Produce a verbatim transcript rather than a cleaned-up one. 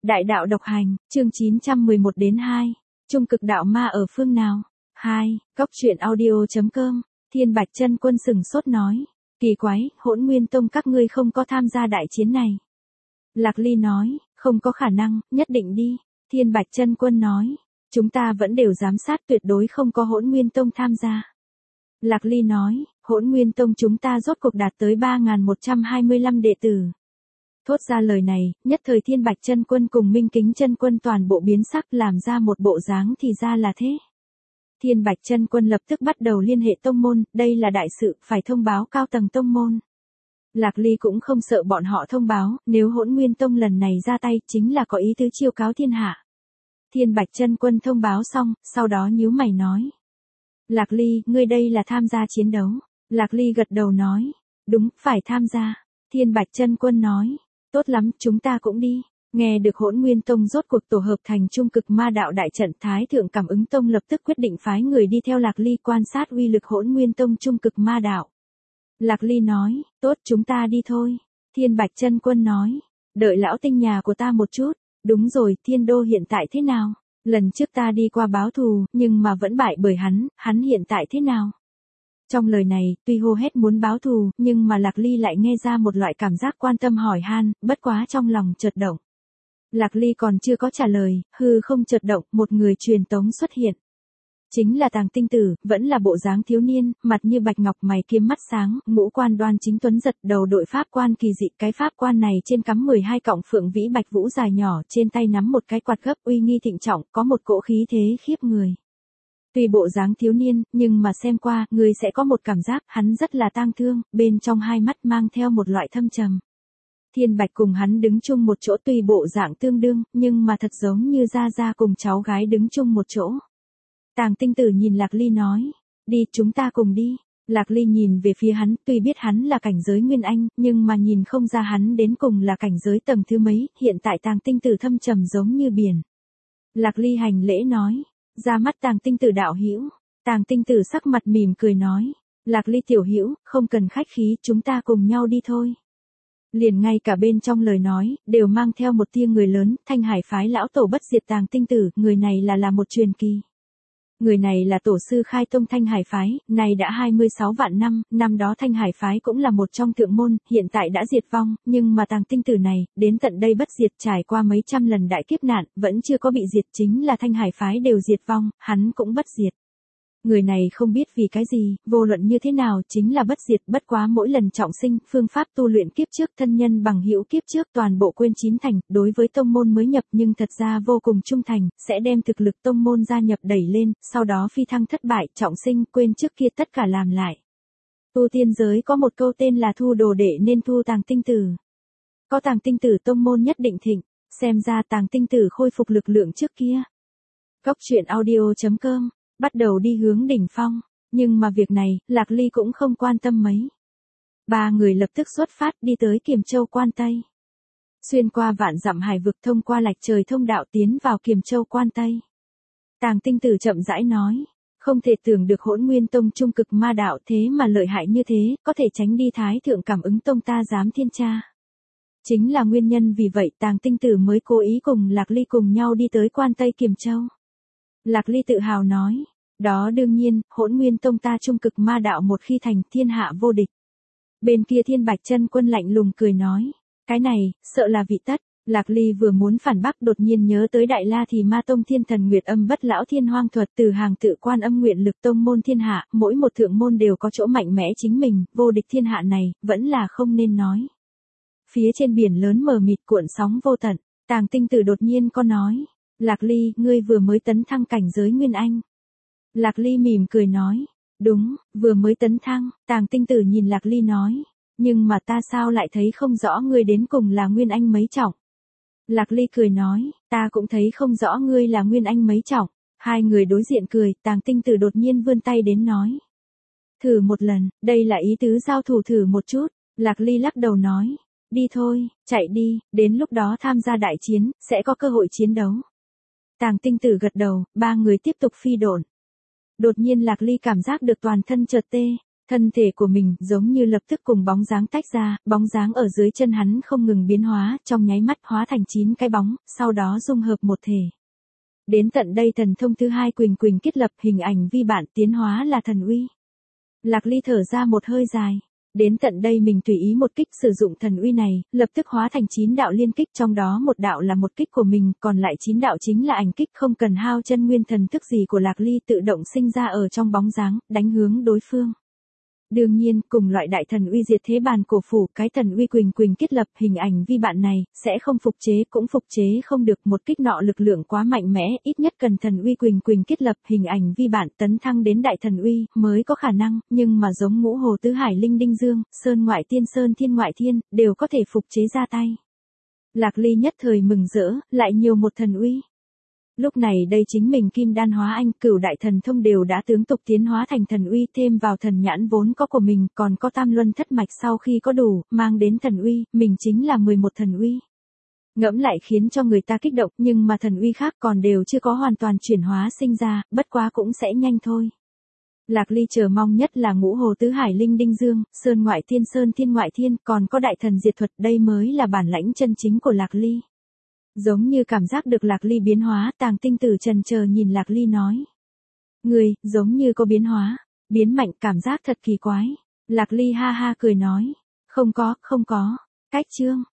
Đại đạo độc hành, chương chín trăm mười một đến hai. Trung cực đạo ma ở phương nào? hai. Cốc truyện audio.com. Thiên Bạch Chân Quân sừng sốt nói. Kỳ quái, Hỗn Nguyên Tông các ngươi không có tham gia đại chiến này. Lạc Ly nói, không có khả năng, nhất định đi. Thiên Bạch Chân Quân nói, chúng ta vẫn đều giám sát tuyệt đối không có Hỗn Nguyên Tông tham gia. Lạc Ly nói, Hỗn Nguyên Tông chúng ta rốt cuộc đạt tới ba nghìn một trăm hai mươi lăm đệ tử. Thốt ra lời này, nhất thời Thiên Bạch Chân Quân cùng Minh Kính Chân Quân toàn bộ biến sắc làm ra một bộ dáng thì ra là thế. Thiên Bạch Chân Quân lập tức bắt đầu liên hệ tông môn, đây là đại sự, phải thông báo cao tầng tông môn. Lạc Ly cũng không sợ bọn họ thông báo, nếu Hỗn Nguyên Tông lần này ra tay chính là có ý tứ chiêu cáo thiên hạ. Thiên Bạch Chân Quân thông báo xong, sau đó nhíu mày nói. Lạc Ly, ngươi đây là tham gia chiến đấu. Lạc Ly gật đầu nói, đúng, phải tham gia. Thiên Bạch Chân Quân nói, tốt lắm, chúng ta cũng đi. Nghe được Hỗn Nguyên Tông rốt cuộc tổ hợp thành trung cực ma đạo đại trận, Thái Thượng Cảm Ứng Tông lập tức quyết định phái người đi theo Lạc Ly quan sát uy lực Hỗn Nguyên Tông trung cực ma đạo. Lạc Ly nói, tốt, chúng ta đi thôi. Thiên Bạch Chân Quân nói, đợi lão tinh nhà của ta một chút. Đúng rồi, Thiên Đô hiện tại thế nào? Lần trước ta đi qua báo thù, nhưng mà vẫn bại bởi hắn, hắn hiện tại thế nào? Trong lời này, tuy hô hét muốn báo thù, nhưng mà Lạc Ly lại nghe ra một loại cảm giác quan tâm hỏi han, bất quá trong lòng chợt động. Lạc Ly còn chưa có trả lời, hư không chợt động, một người truyền tống xuất hiện. Chính là Tàng Tinh Tử, vẫn là bộ dáng thiếu niên, mặt như bạch ngọc, mày kiếm mắt sáng, ngũ quan đoan chính tuấn giật, đầu đội pháp quan kỳ dị, cái pháp quan này trên cắm mười hai cọng phượng vĩ bạch vũ dài nhỏ, trên tay nắm một cái quạt gấp uy nghi thịnh trọng, có một cỗ khí thế khiếp người. Tuy bộ dáng thiếu niên, nhưng mà xem qua, người sẽ có một cảm giác, hắn rất là tang thương, bên trong hai mắt mang theo một loại thâm trầm. Thiên Bạch cùng hắn đứng chung một chỗ, tuy bộ dạng tương đương, nhưng mà thật giống như gia gia cùng cháu gái đứng chung một chỗ. Tàng Tinh Tử nhìn Lạc Ly nói, đi, chúng ta cùng đi. Lạc Ly nhìn về phía hắn, tuy biết hắn là cảnh giới Nguyên Anh, nhưng mà nhìn không ra hắn đến cùng là cảnh giới tầng thứ mấy, hiện tại Tàng Tinh Tử thâm trầm giống như biển. Lạc Ly hành lễ nói, ra mắt Tàng Tinh Tử đạo hữu. Tàng Tinh Tử sắc mặt mỉm cười nói, Lạc Ly tiểu hữu, không cần khách khí, chúng ta cùng nhau đi thôi. Liền ngay cả bên trong lời nói, đều mang theo một tia người lớn, Thanh Hải phái lão tổ bất diệt Tàng Tinh Tử, người này là là một truyền kỳ. Người này là tổ sư khai tông Thanh Hải phái, này đã hai mươi sáu vạn năm, năm đó Thanh Hải phái cũng là một trong thượng môn, hiện tại đã diệt vong, nhưng mà Tàng Tinh Tử này, đến tận đây bất diệt, trải qua mấy trăm lần đại kiếp nạn, vẫn chưa có bị diệt, chính là Thanh Hải phái đều diệt vong, hắn cũng bất diệt. Người này không biết vì cái gì, vô luận như thế nào, chính là bất diệt, bất quá mỗi lần trọng sinh, phương pháp tu luyện kiếp trước, thân nhân bằng hữu kiếp trước toàn bộ quên chín thành, đối với tông môn mới nhập nhưng thật ra vô cùng trung thành, sẽ đem thực lực tông môn gia nhập đẩy lên, sau đó phi thăng thất bại, trọng sinh, quên trước kia tất cả làm lại. Tu tiên giới có một câu tên là thu đồ đệ nên thu Tàng Tinh Tử. Có Tàng Tinh Tử tông môn nhất định thịnh, xem ra Tàng Tinh Tử khôi phục lực lượng trước kia. Cốc truyện audio.com. Bắt đầu đi hướng đỉnh phong, nhưng mà việc này, Lạc Ly cũng không quan tâm mấy. Ba người lập tức xuất phát đi tới Kiềm Châu Quan Tây. Xuyên qua vạn dặm hải vực, thông qua lạch trời thông đạo tiến vào Kiềm Châu Quan Tây. Tàng Tinh Tử chậm rãi nói, không thể tưởng được Hỗn Nguyên Tông trung cực ma đạo thế mà lợi hại như thế, có thể tránh đi Thái Thượng Cảm Ứng Tông ta dám thiên tra. Chính là nguyên nhân vì vậy Tàng Tinh Tử mới cố ý cùng Lạc Ly cùng nhau đi tới Quan Tây Kiềm Châu. Lạc Ly tự hào nói, đó đương nhiên, Hỗn Nguyên Tông ta trung cực ma đạo một khi thành thiên hạ vô địch. Bên kia Thiên Bạch Chân Quân lạnh lùng cười nói, cái này, sợ là vị tất. Lạc Ly vừa muốn phản bác đột nhiên nhớ tới Đại La Thì Ma Tông Thiên Thần Nguyệt Âm Bất Lão Thiên Hoang Thuật, từ hàng tự Quan Âm nguyện lực tông môn thiên hạ, mỗi một thượng môn đều có chỗ mạnh mẽ chính mình, vô địch thiên hạ này, vẫn là không nên nói. Phía trên biển lớn mờ mịt cuộn sóng vô tận, Tàng Tinh Tử đột nhiên có nói, Lạc Ly, ngươi vừa mới tấn thăng cảnh giới Nguyên Anh. Lạc Ly mỉm cười nói, đúng, vừa mới tấn thăng. Tàng Tinh Tử nhìn Lạc Ly nói, nhưng mà ta sao lại thấy không rõ ngươi đến cùng là Nguyên Anh mấy trọng. Lạc Ly cười nói, ta cũng thấy không rõ ngươi là Nguyên Anh mấy trọng. Hai người đối diện cười, Tàng Tinh Tử đột nhiên vươn tay đến nói, thử một lần, đây là ý tứ giao thủ thử một chút. Lạc Ly lắc đầu nói, đi thôi, chạy đi, đến lúc đó tham gia đại chiến, sẽ có cơ hội chiến đấu. Tàng Tinh Tử gật đầu, ba người tiếp tục phi độn. Đột nhiên Lạc Ly cảm giác được toàn thân chợt tê, Thân thể của mình giống như lập tức cùng bóng dáng tách ra, bóng dáng ở dưới chân hắn không ngừng biến hóa, trong nháy mắt hóa thành chín cái bóng, sau đó dung hợp một thể. Đến tận đây thần thông thứ hai quỳnh quỳnh kết lập hình ảnh vi bản tiến hóa là thần uy. Lạc Ly thở ra một hơi dài. Đến tận đây mình tùy ý một kích sử dụng thần uy này, lập tức hóa thành chín đạo liên kích, trong đó một đạo là một kích của mình, còn lại chín đạo chính là ảnh kích không cần hao chân nguyên thần thức gì của Lạc Ly tự động sinh ra ở trong bóng dáng, đánh hướng đối phương. Đương nhiên, cùng loại đại thần uy diệt thế bàn cổ phủ, cái thần uy quỳnh quỳnh kết lập hình ảnh vi bạn này, sẽ không phục chế cũng phục chế không được, một kích nọ lực lượng quá mạnh mẽ, ít nhất cần thần uy quỳnh quỳnh kết lập hình ảnh vi bạn tấn thăng đến đại thần uy, mới có khả năng, nhưng mà giống ngũ hồ tứ hải linh đinh dương, sơn ngoại tiên sơn thiên ngoại thiên, đều có thể phục chế ra tay. Lạc Ly nhất thời mừng rỡ, lại nhiều một thần uy. Lúc này đây chính mình kim đan hóa anh, cửu đại thần thông đều đã tướng tục tiến hóa thành thần uy, thêm vào thần nhãn vốn có của mình, còn có tam luân thất mạch sau khi có đủ, mang đến thần uy, mình chính là mười một thần uy. Ngẫm lại khiến cho người ta kích động, nhưng mà thần uy khác còn đều chưa có hoàn toàn chuyển hóa sinh ra, bất quá cũng sẽ nhanh thôi. Lạc Ly chờ mong nhất là ngũ hồ tứ hải linh đinh dương, sơn ngoại thiên sơn thiên ngoại thiên, còn có đại thần diệt thuật, đây mới là bản lãnh chân chính của Lạc Ly. Giống như cảm giác được Lạc Ly biến hóa, Tàng Tinh Tử trần chờ nhìn Lạc Ly nói. Người, giống như có biến hóa, biến mạnh, cảm giác thật kỳ quái. Lạc Ly ha ha cười nói. Không có, không có. Cách chương.